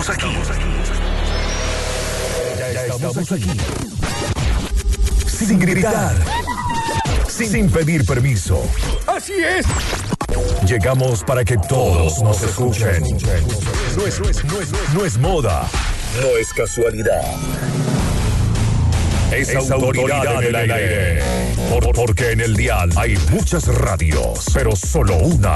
estamos aquí. Ya estamos aquí. Sin gritar, sin pedir permiso. Así es. Llegamos para que todos nos escuchen. No es moda, no es casualidad. Es autoridad en el aire. Porque en el dial hay muchas radios, pero solo una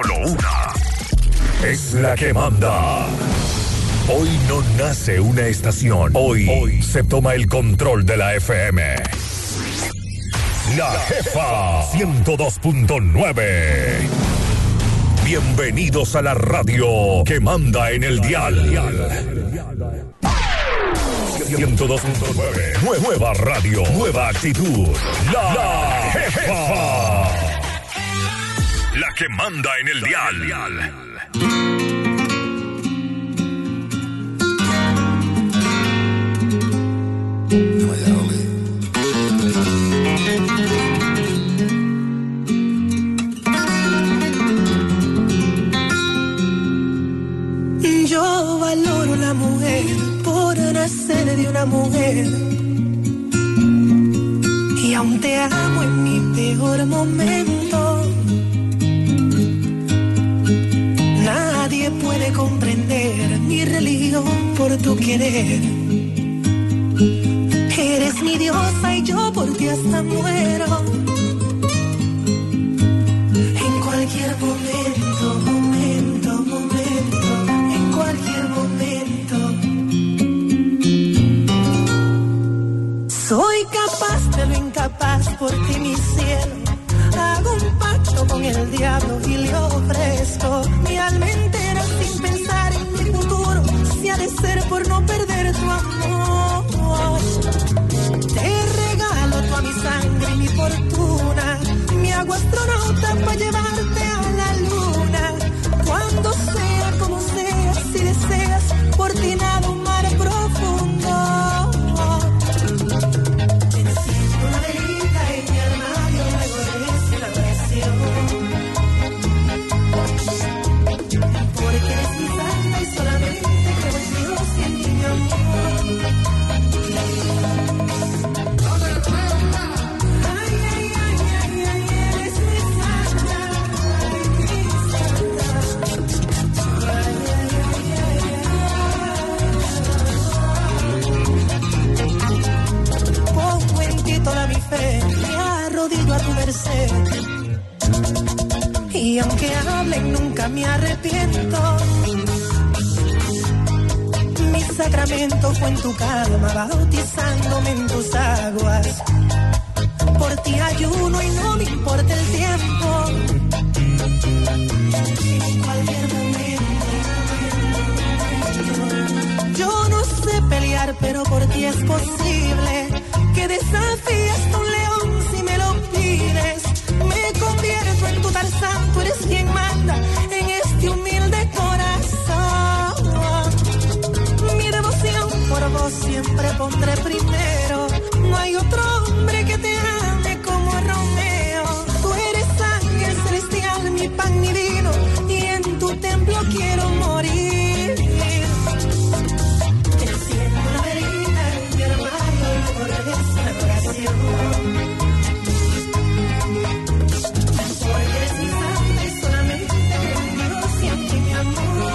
es la que manda. Hoy no nace una estación. Hoy se toma el control de la FM. La Jefa 102.9. Bienvenidos a la radio que manda en el dial. 102.9. Nueva radio, nueva actitud. La Jefa. La que manda en el dial. Yo valoro la mujer por nacer de una mujer, y aún te amo en mi peor momento. Nadie puede comprender mi religión por tu querer. Eres mi diosa y yo por ti hasta muero. En cualquier momento, en cualquier momento. Soy capaz de lo incapaz por ti, mi cielo. Hago un pacto con el diablo y le ofrezco mi alma entera sin pensar en mi futuro. Si ha de ser por no perder tu amor. Te regalo toda mi sangre y mi fortuna. Me hago astronauta para llevarte a la luna. Cuando sea, como sea, si deseas, por ti nada un mar profundo. Te enciendo una velita en mi armario, luego rezo la oración. Porque eres mi santa y solamente creo en Dios y en ti, mi amor. Toda mi fe, me arrodillo a tu merced. Y aunque hablen, nunca me arrepiento. Mi sacramento fue en tu cama, bautizándome en tus aguas. Por ti ayuno y no me importa el tiempo. En cualquier momento. Yo no sé pelear, pero por ti es posible. Que desafías a un león si me lo pides. Me convierto en tu Tarzán, tú eres quien manda en este humilde corazón. Mi devoción por vos siempre pondré primero. No hay otro hombre que te ame como Romeo. Tú eres ángel celestial, mi pan, mi vino, y en tu templo quiero morir. Te enciendo una velita en mi armario, luego rezo la oración. Porque eres mi santa y solamente creo en Dios y en ti, mi amor.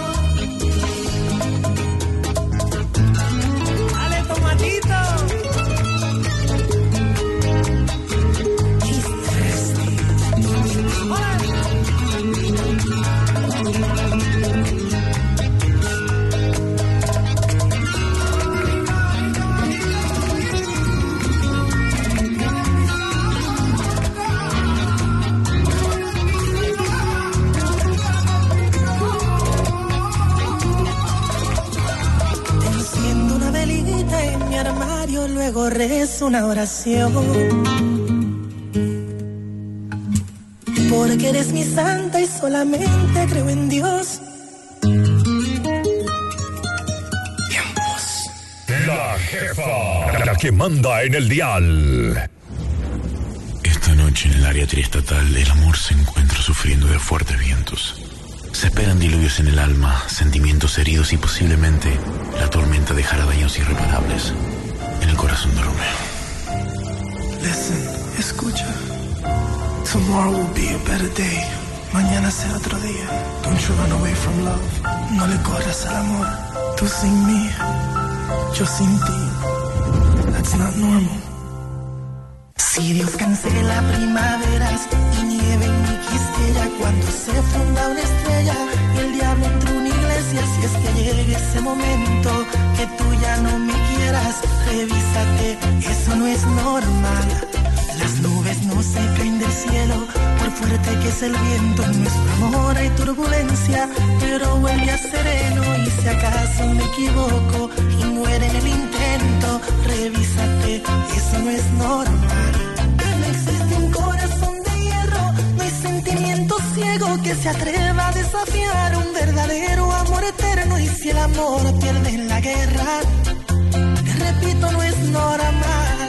Dale, tomatito. Armario, luego rezo una oración. Porque eres mi santa y solamente creo en Dios. La Jefa, la que manda en el dial. Esta noche en el área triestatal el amor se encuentra sufriendo de fuertes vientos. Se esperan diluvios en el alma, sentimientos heridos y posiblemente la tormenta dejará daños irreparables en el corazón de Romeo. Listen, escucha. Tomorrow will be a better day. Mañana será otro día. Don't you run away from love. No le corras al amor. Tú sin mí, yo sin ti. That's not normal. Si Dios cancela primaveras y nieve en mi quisqueya, cuando se funda una estrella y el diablo entra a una iglesia, si es que llegue ese momento que tú ya no me quieras, revísate, eso no es normal. Las nubes no se caen del cielo, por fuerte que es el viento, en nuestro amor hay turbulencia, pero vuelve a sereno y si acaso me equivoco y muere en el intento, revísate, eso no es normal. No existe un corazón de hierro, no hay sentimiento ciego que se atreva a desafiar un verdadero amor eterno y si el amor pierde en la guerra, te repito, no es normal.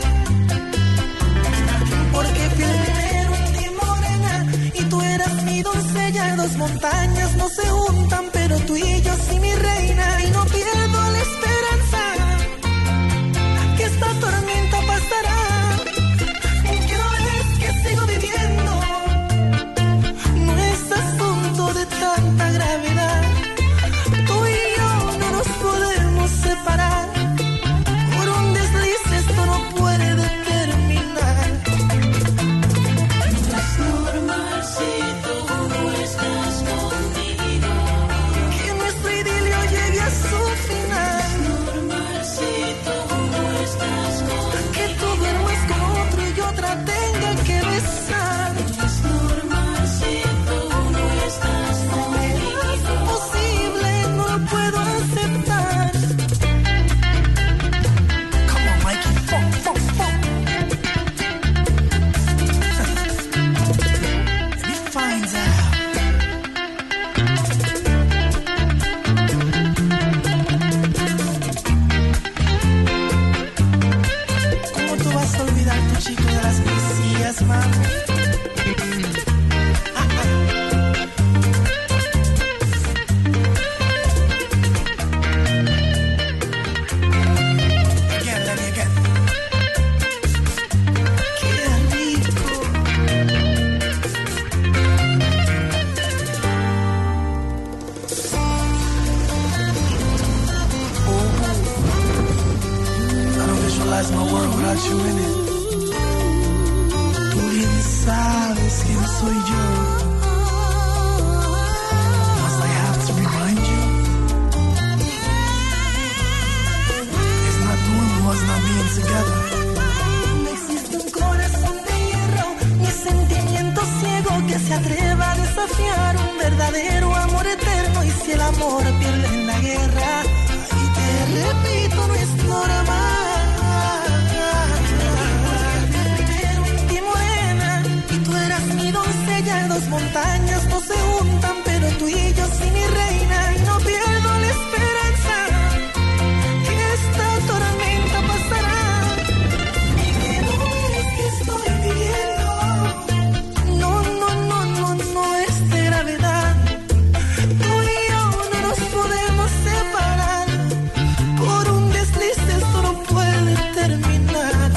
Porque fui el primero en ti, morena, y tú eras mi doncella. Dos montañas no se juntan, pero tú y yo sí, mi reina. Y no pierdo la esperanza que esta tormenta pasará. Quiero ver que sigo viviendo. No es asunto de tanta gravedad. Tú y yo no nos podemos separar. Por un desliz esto no puede determinar. Si tú no estás conmigo, que nuestro idilio llegue a su final. Normal si tú no estás conmigo, que tú duermas con otro y otra tenga que besar. Es normal si tú no estás conmigo, es imposible, no lo puedo aceptar. Come on, Mikey, funk, funk, funk. Finds out. ¿Cómo tú vas a olvidar tu chico de las poesías, mami? Again, let me again. Qué rico. Visualize my world without you in it. Tú bien sabes quién soy yo. Must I have to remind you? It's not doing was not being together. No existe un corazón de hierro, ni sentimiento ciego que se atreva a desafiar un verdadero amor eterno. Y si el amor pierde en la guerra, y te repito, no es normal. Mi doncella, dos montañas no se juntan, pero tú y yo sí, mi reina, y no pierdo la esperanza que esta tormenta pasará. Y que no es que estoy viviendo, no es de gravedad. Tú y yo no nos podemos separar, por un desliz esto no puede terminar.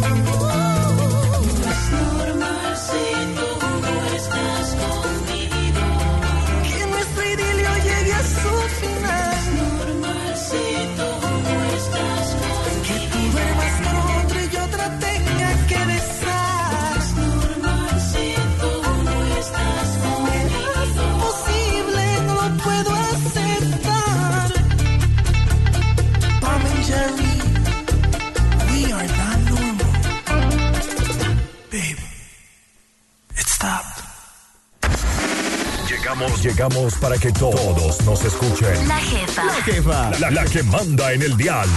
Llegamos para que todos nos escuchen. La jefa. La que manda en el dial.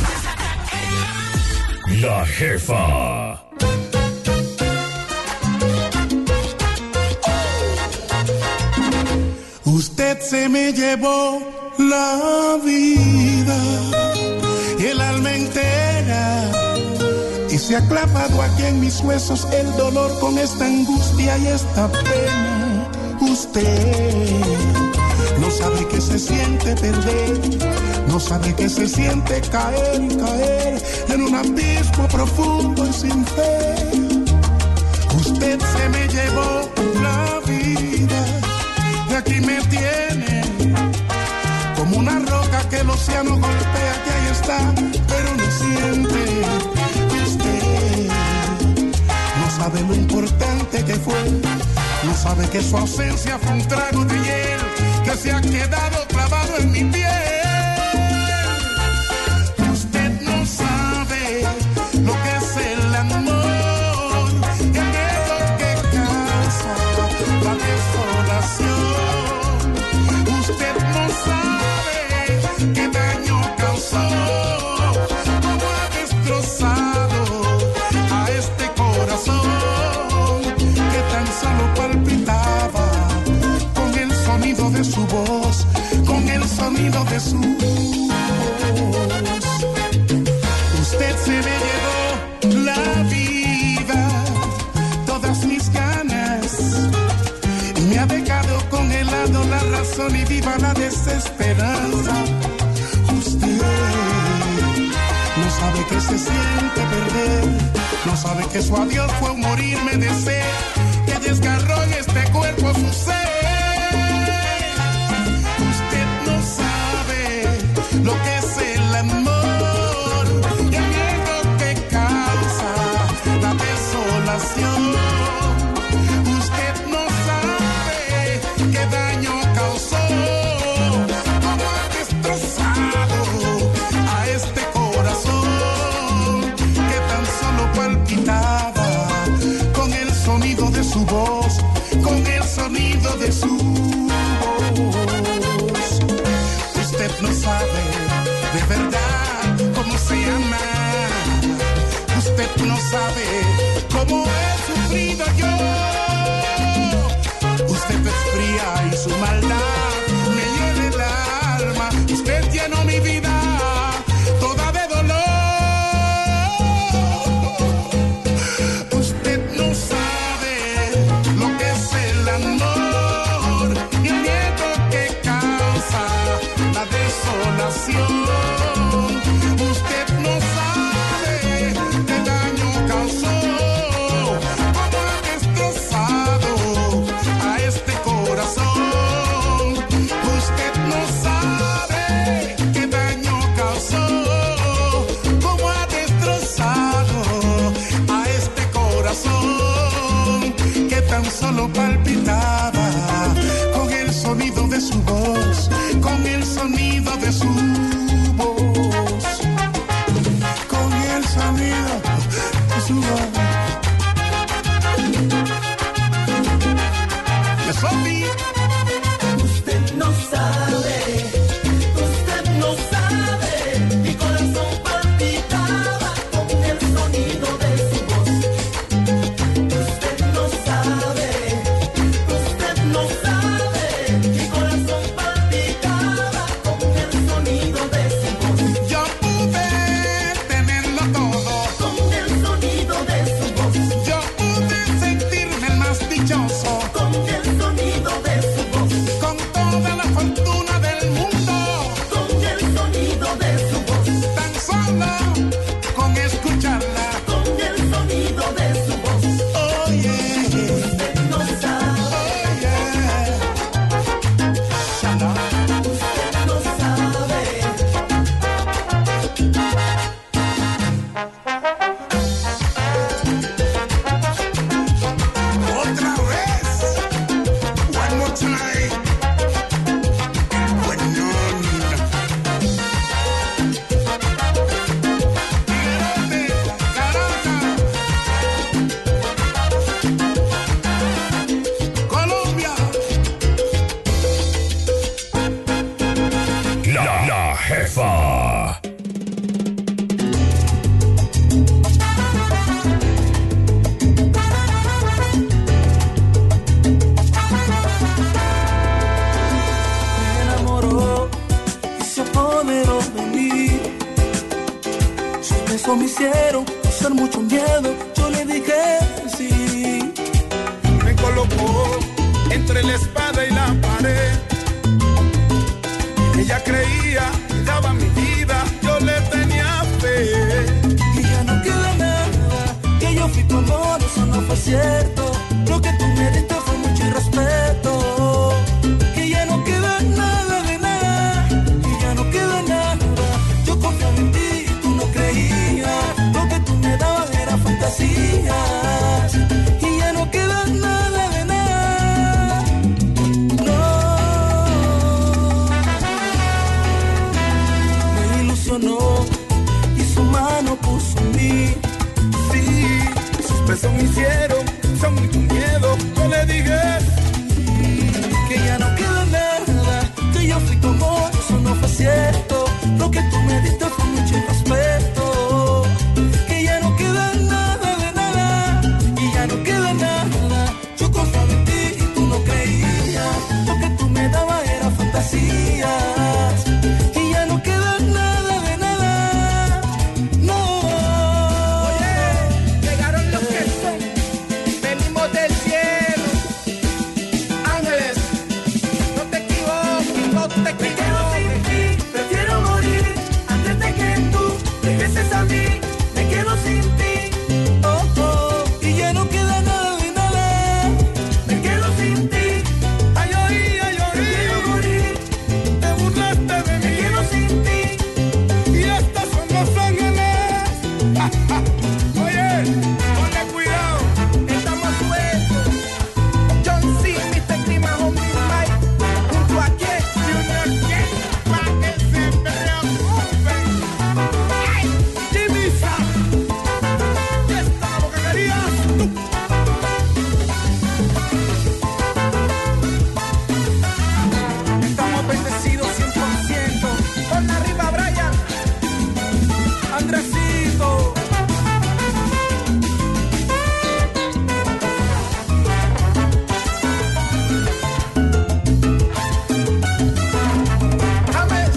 La jefa. Usted se me llevó la vida y el alma entera, y se ha clavado aquí en mis huesos el dolor con esta angustia y esta pena. Usted se siente perder, no sabe que se siente caer y caer en un abismo profundo y sin fe. Usted se me llevó la vida y aquí me tiene como una roca que el océano golpea, que ahí está, pero no siente. Usted no sabe lo importante que fue, no sabe que su ausencia fue un trago de hiel que se ha quedado clavado en mi piel. Usted no sabe lo que es el amor, el miedo que causa la desolación. Usted no sabe qué daño causó, cómo ha destrozado a este corazón que tan solo palpitaba con el sonido de su voz, con el sonido de su voz. Usted se me llevó la vida, todas mis ganas, y me ha dejado congelado la razón y viva la desesperanza. Usted no sabe que se siente perder, no sabe que su adiós fue un morirme de sed, que desgarró en este cuerpo su ser. Usted no sabe lo que es el amor y el miedo que causa la desolación. Usted no sabe qué daño causó, cómo ha destrozado a este corazón que tan solo palpitaba con el sonido de su voz, con el sonido de su voz. Usted no sabe de verdad cómo se llama, usted no sabe cómo he sufrido yo. Usted es fría y su maldad me hiere el alma. Usted llenó mi vida toda de dolor. Usted no sabe lo que es el amor y el miedo que causa la desolación. Usted no sabe qué daño causó, cómo ha destrozado a este corazón. Usted no sabe qué daño causó, cómo ha destrozado a este corazón que tan solo palpitaba con el sonido de su voz, con el sonido de su voz, con el sonido de su voz. Sophie. Usted no sabe, mi corazón palpitaba con el sonido de su voz. Usted no sabe, mi corazón palpitaba con el sonido de su voz. Yo pude tenerlo todo Con el sonido de su voz, yo pude sentirme el más dichoso con el sonido de su voz, con toda la fortuna del mundo, con el sonido de su voz, tan solo con escucharla. con el sonido de su voz. Oh yeah, Usted no sabe, oh yeah. Shala. usted no sabe. Otra vez. One more time. Bueno. Grande, Caracas. Colombia. La jefa. Me enamoró y se apoderó de mí. Sus besos me hicieron pasar mucho miedo. Yo le dije sí. Me colocó entre la espada y la pared. Ella creía, daba mi vida, yo le tenía fe. Y ya no queda nada, que yo fui tu amor, eso no fue cierto. Lo que tú me diste fue mucho irrespeto. Que ya no queda nada de nada, que ya no queda nada. Yo confiaba en ti y tú no creías. Lo que tú me dabas era fantasías. Y ya no queda nada de nada. No. Me ilusionó y su mano puso en mí. Sí, sus besos me hicieron, son mucho miedo. Yo le dije que ya no queda nada, que yo fui tu amor, eso no fue cierto. Lo que tú me diste fue mucho respeto. Que ya no queda nada de nada, y ya no queda nada. Yo confiaba en ti y tú no creías. Lo que tú me dabas era fantasías. Y ya no queda nada de nada. No. oye, llegaron los que son, venimos del cielo. Ángeles, no te equivoques, no te Me quedo equivoques. sin ti, prefiero morir antes de que tú regreses a mí. Me quedo sin ti, oh, oh, y ya no queda nada de nada. Me quedo sin ti, Ay, oí, prefiero morir. te burlaste de Me mí. quedo sin ti, Y estos son los ángeles. Oye, ponle cuidado, estamos sueltos. John C, Mr. Clima, Homie Mike, junto a Ken, Junior Ken, pa' que se preocupen. ¡Ay! Jimmy Sam, ¿qué está lo que querías tú? Estamos bendecidos 100%. Con arriba, Brian. Andresito. James.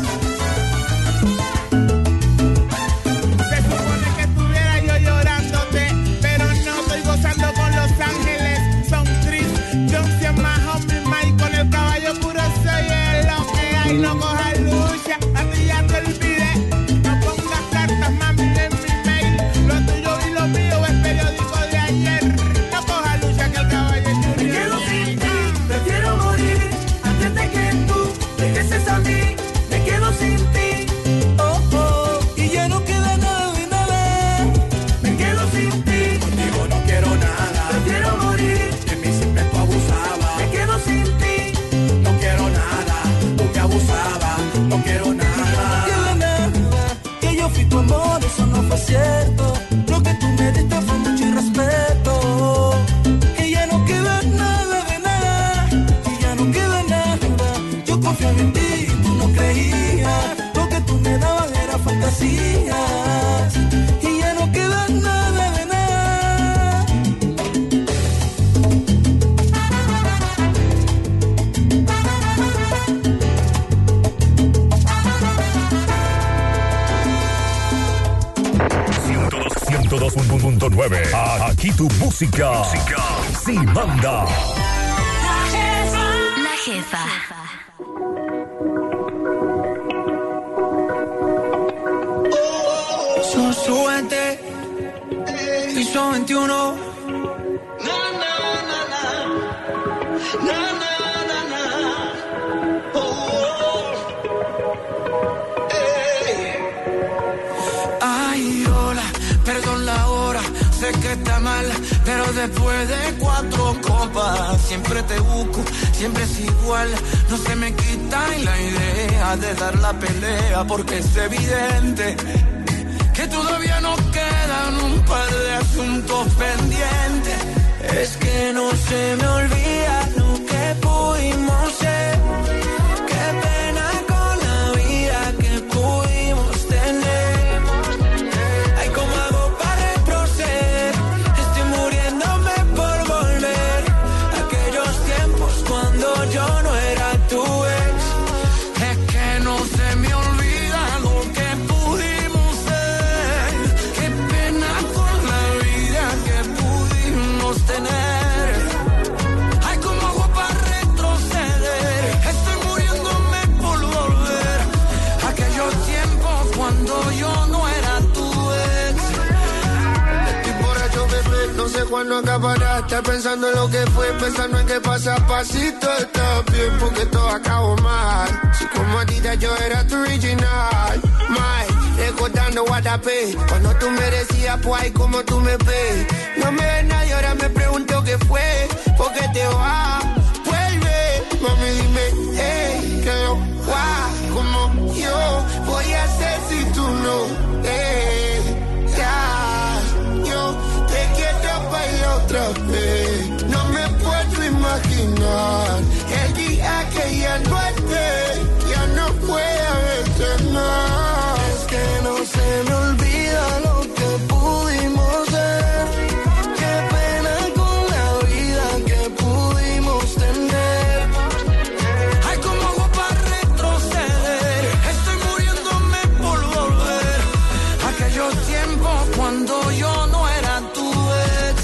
Se supone que estuviera yo llorándote, pero no estoy gozando con los ángeles. Son Chris, John C. más Homie Mike, con el caballo puro soy lo que hay. No cojas lucha, a ti ya te olvidé. No pongas cartas, mami, en mi mail. Lo tuyo y lo mío es periódico de ayer. No cojas lucha, que el caballo es me Junior. quedo sin ti, prefiero morir antes de que tú regreses a mí. Me quedo sin ti, oh, oh, y ya no queda nada de nada. Me quedo sin ti, Contigo no quiero nada. prefiero morir. De mí siempre tú abusabas. Me quedo sin ti, No quiero nada. Tú me abusabas. No quiero no nada. queda nada, que yo fui tu amor, eso no fue cierto. Lo que tú me diste fue mucho irrespeto. Que ya no queda nada de nada, que ya no queda nada. Yo confiaba en ti y tú no creías. Lo que tú me dabas era fantasías. Y ya no queda nada de nada. 102.9. Aquí tu música. Sí manda. La jefa. Son su 20 y son 21. Ay, hola, perdón la hora, sé que está mal, pero después de 4 copas siempre te busco, siempre es igual, no se me quita la idea de dar la pelea, porque es evidente que todavía nos quedan un par de asuntos pendientes. Es que no se me olvida lo que pudimos ser. Qué pena con la vida que pudimos tener. Ay, ¿cómo hago para retroceder? Estoy muriéndome por volver a aquellos tiempos cuando yo no era tu ex. Es que no se me olvida lo que pudimos ser. Qué pena con la vida que pudimos tener. Ay, ¿cómo hago cuando acaparaste, pensando en lo que fue, pensando en que pasa a pasito está bien, porque todo acabó mal. Si como Adidas yo era tu original, recordando Guatapé, cuando tú me decías, pues ay, como tú me ves. No me ves nadie, ahora me pregunto qué fue, ¿por qué te vas? Vuelve, mami, dime, hey, que no va como yo voy a hacer si tú no, ya, yo te quiero bailar otra vez. No me puedo imaginar el día que ya no esté, ya no pueda verte más. Es que no se me olvida lo que pudimos ser. Qué pena con la vida que pudimos tener. Hay como agua para retroceder. Estoy muriéndome por volver a aquellos tiempos cuando yo no era tu ex.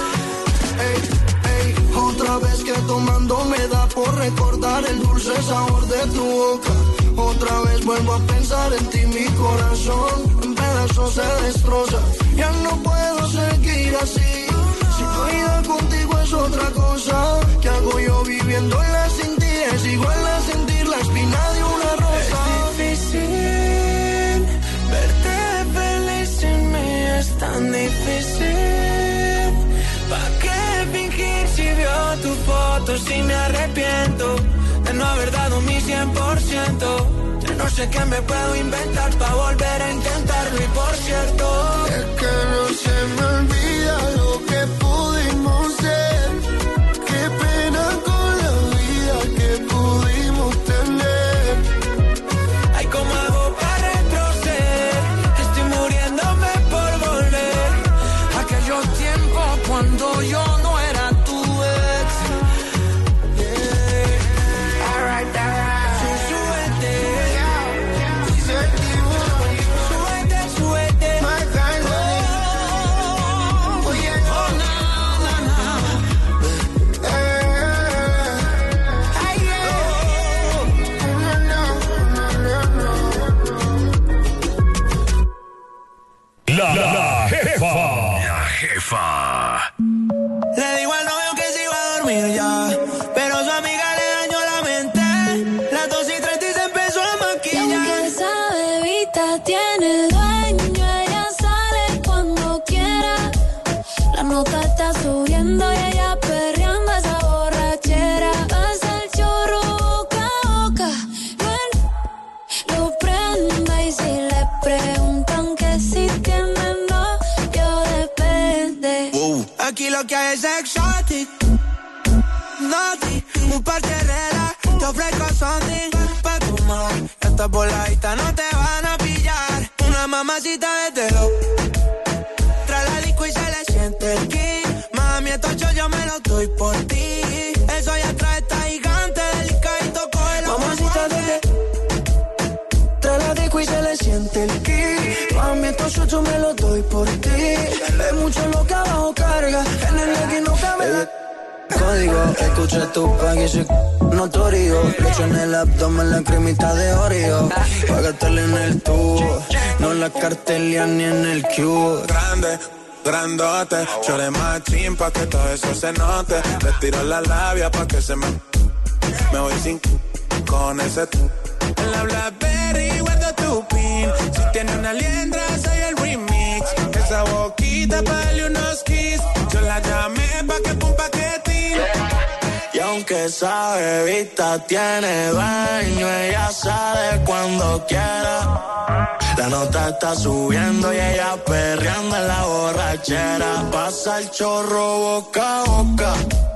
Ey, ey, otra vez que tomando me da por recordar el dulce sabor de tu boca. Otra vez vuelvo a pensar en ti, mi corazón en pedazos se destroza. Ya no puedo seguir así. Si tu vida contigo es otra cosa, ¿qué hago yo viviéndola sin ti? Es igual a sentir la espina de una rosa. Es difícil verte feliz sin mí, es tan difícil. ¿Pa' qué fingir si veo tus fotos y me arrepiento de no haber dado mi 100%? Ya no sé qué me puedo inventar para volver a intentarlo. Y por cierto, es que no se me olvida lo que pudimos ser. Qué pena con la vida que pudimos tener. hay como algo para retroceder. Estoy muriéndome por volver a aquellos tiempos cuando yo no era tu ex. Alright. Súbete. My kind of oh yeah, Oh, no. Ay, no. La jefa. La jefa. Le digo al novio que se iba a dormir ya, pero su amiga le dañó la mente. Las 2:30 y se empezó a Y maquillar. aunque esa bebita tiene dueño, ella sale cuando quiera. La nota está subiendo y ella perreando esa borrachera. Pasa el chorro boca a boca, lo prende y si le preguntan que si tiene novio depende. Aquí lo que hay es exotic, naughty, un par de reglas, te ofrezco something pa' tomar. Estas voladitas no te van a pillar, una mamacita de telo. Trae la disco y se le siente el kick. Mami, estos yo me los doy por ti. Eso ya trae esta gigante, delicadito, coge la mamacita de telo. Trae la disco y se le siente el kick. Mami, estos yo me los doy por ti. Es mucho lo que abajo carga, en el legging no cabe la... Código, escucha tu pack y soy notorio. Leche en el abdomen, la cremita de Oreo. Pa' gastarle en el tubo, no la cartelia ni en el cubo. Grande, grandote, chore más chimpa que todo eso se note. Le tiro la labia pa' que se me voy sin con ese en la Blackberry guardo tu pin. Si tiene una liendra soy el remix. Esa boquita pa' darle unos kiss. Yo la llamé pa' que pum paquetín. Y aunque esa bebita tiene dueño, ella sale cuando quiera. La nota está subiendo y ella perreando en la borrachera. Pasa el chorro boca a boca,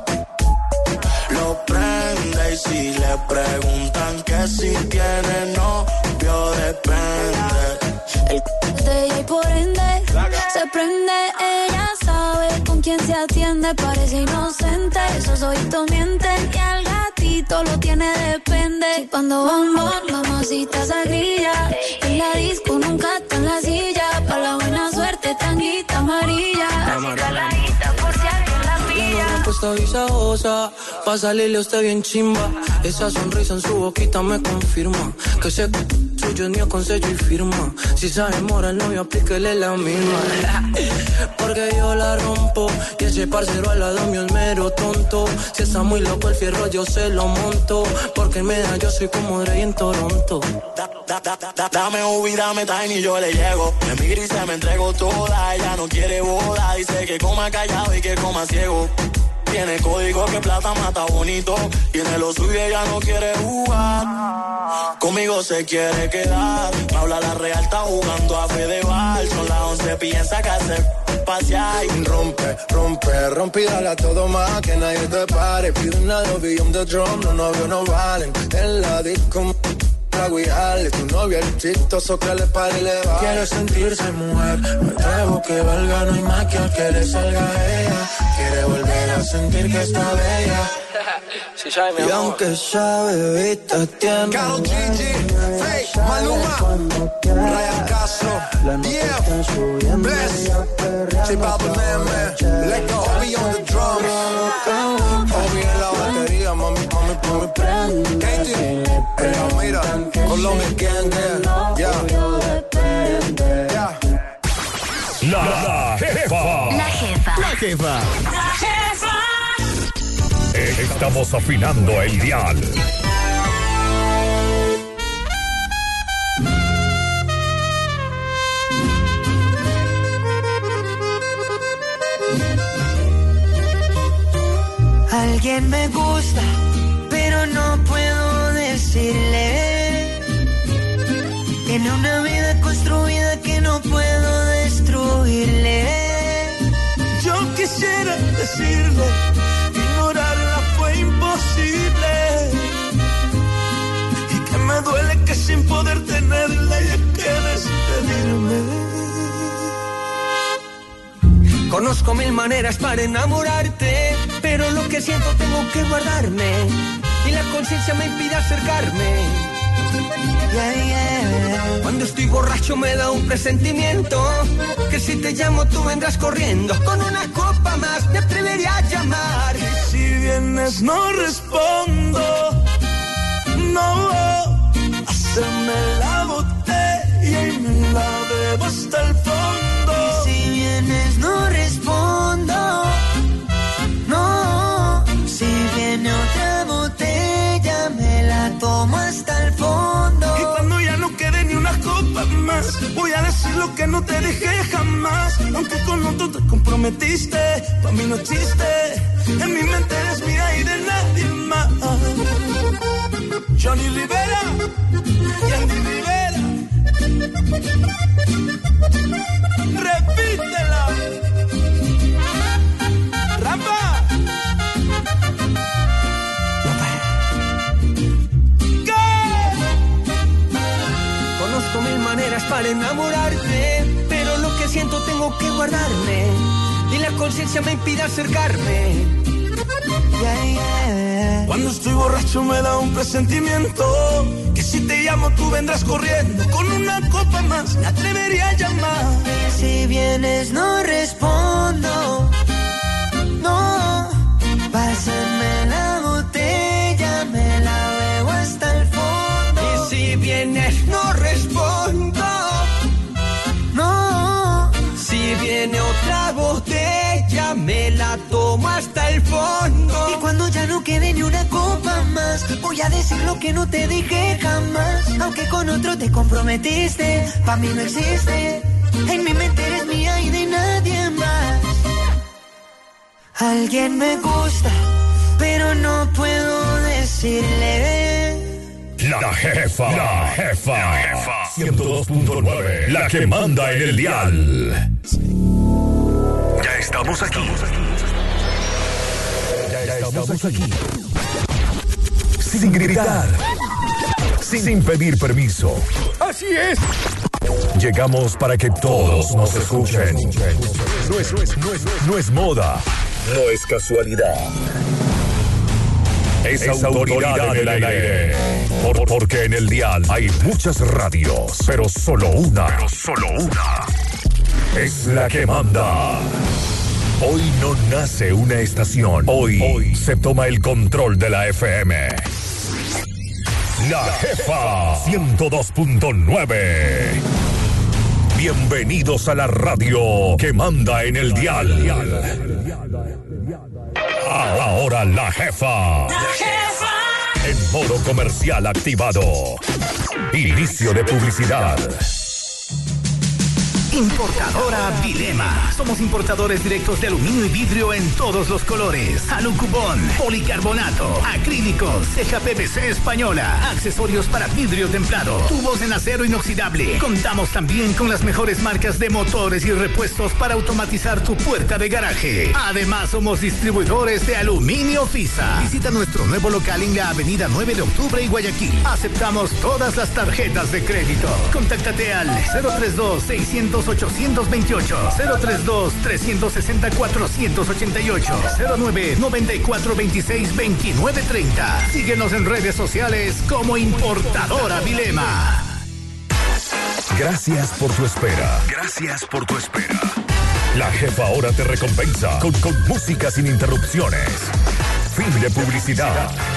lo prende y si le preguntan que si tiene novio depende. El de ella y por ende se prende, ella sabe con quién se atiende, parece inocente, esos ojitos mienten y al gatito lo tiene depende. Y cuando vamos, mamacita se grilla, en la disco nunca está en la silla, pa' la buena suerte tanguita amarilla, así caladita por si alguien la pilla. La puesta visajosa, pa' salirle usted bien chimba, esa sonrisa en su boquita me confirma que se tuyo es mío con sello y firma. Si se enamora el novio, aplíquele la misma. Porque yo la rompo y ese parcero al lado mío es mero tonto. Si está muy loco el fierro yo se lo monto. Porque en media yo soy como Dre en Toronto. Dame Ubi, dame Tiny, yo le llego. En mi gris se me entrego toda. Ella no quiere boda, dice que coma callado y que coma ciego. Tiene código que plata mata bonito. Tiene lo suyo, ella no quiere jugar. Conmigo se quiere quedar. Me habla la real, está jugando a Fedeval. Son las 11, piensa que hacer pasear. Rompe, rompe, rompe y dale a todo más. Que nadie te pare. Pide una lobby on the drum. Los novios no valen. En la disco tu novio el chistoso que le pare y le va. Quiere sentirse mujer, me atrevo que valga, no hay más que al que le salga a ella. Quiere volver a sentir que está bella. Si sabe, mi amor. Y aunque esa bebita tiene Karol G, Faith, Maluma, Ryan Castro, yeah, Bless, J Balvin, man, let go, Obi on the drums, Obi en la batería, mami, Katie, ella mira, Colombia gang, yeah. La jefa. La jefa. Estamos afinando el dial. Alguien me gusta, pero no puedo decirle. Tiene una vida construida que no puedo destruirle. Yo quisiera decirle, ignorarla fue imposible. Y que me duele que sin poder tenerla ella quiere despedirme. Conozco mil maneras para enamorarte, pero lo que siento tengo que guardarme. Y la conciencia me impide acercarme. Cuando estoy borracho me da un presentimiento que si te llamo tú vendrás corriendo. Con una copa más me atrevería a llamar. Y si vienes no respondo. No, haceme la botella y me la bebo hasta el fondo. Y si vienes no respondo. No, si viene otra botella me la tomo hasta el fondo. Y cuando ya no quede ni una copa más, voy a decir lo que no te dejé jamás. Aunque con otro te comprometiste, para mí no existe. En mi mente eres mía y de nadie más. Johnny Rivera y Andy Rivera. Repítela. Rampa. Conozco mil maneras para enamorarte, pero lo que siento tengo que guardarme. Y la conciencia me impide acercarme. Cuando estoy borracho me da un presentimiento que si te llamo tú vendrás corriendo. Con una copa más me atrevería a llamar. Y si vienes no respondo. No, pásame la botella, me la bebo hasta el fondo. Y si vienes no respondo. No, si viene otra botella me la tomo hasta el fondo. y cuando ya no quede ni una copa más, voy a decir lo que no te dije jamás. Aunque con otro te comprometiste, pa' mí no existe. En mi mente eres mía y de nadie más. Alguien me gusta, pero no puedo decirle. La jefa. 102.9. La que manda en el dial. Ya estamos aquí. Ya estamos aquí. Sin gritar. Sin pedir permiso. Así es. Llegamos para que todos nos escuchen. No es moda. No es casualidad. Es autoridad en el aire. Porque en el dial hay muchas radios, pero solo una es la que manda. Hoy no nace una estación. Hoy se toma el control de la FM. La Jefa 102.9. Bienvenidos a la radio que manda en el dial. Ahora La Jefa. En modo comercial activado. Inicio de publicidad. Importadora Vilema. Somos importadores directos de aluminio y vidrio en todos los colores. Alucubón, policarbonato, acrílicos, ceja PVC española, accesorios para vidrio templado, tubos en acero inoxidable. Contamos también con las mejores marcas de motores y repuestos para automatizar tu puerta de garaje. Además, somos distribuidores de aluminio FISA. Visita nuestro nuevo local en la avenida 9 de octubre y Guayaquil. Aceptamos todas las tarjetas de crédito. Contáctate al 032-600-828, 032-360-488, 09-9426-2930. Síguenos en redes sociales como Importadora Vilema. Gracias por tu espera. Gracias por tu espera. La Jefa ahora te recompensa con música sin interrupciones. Fin de publicidad.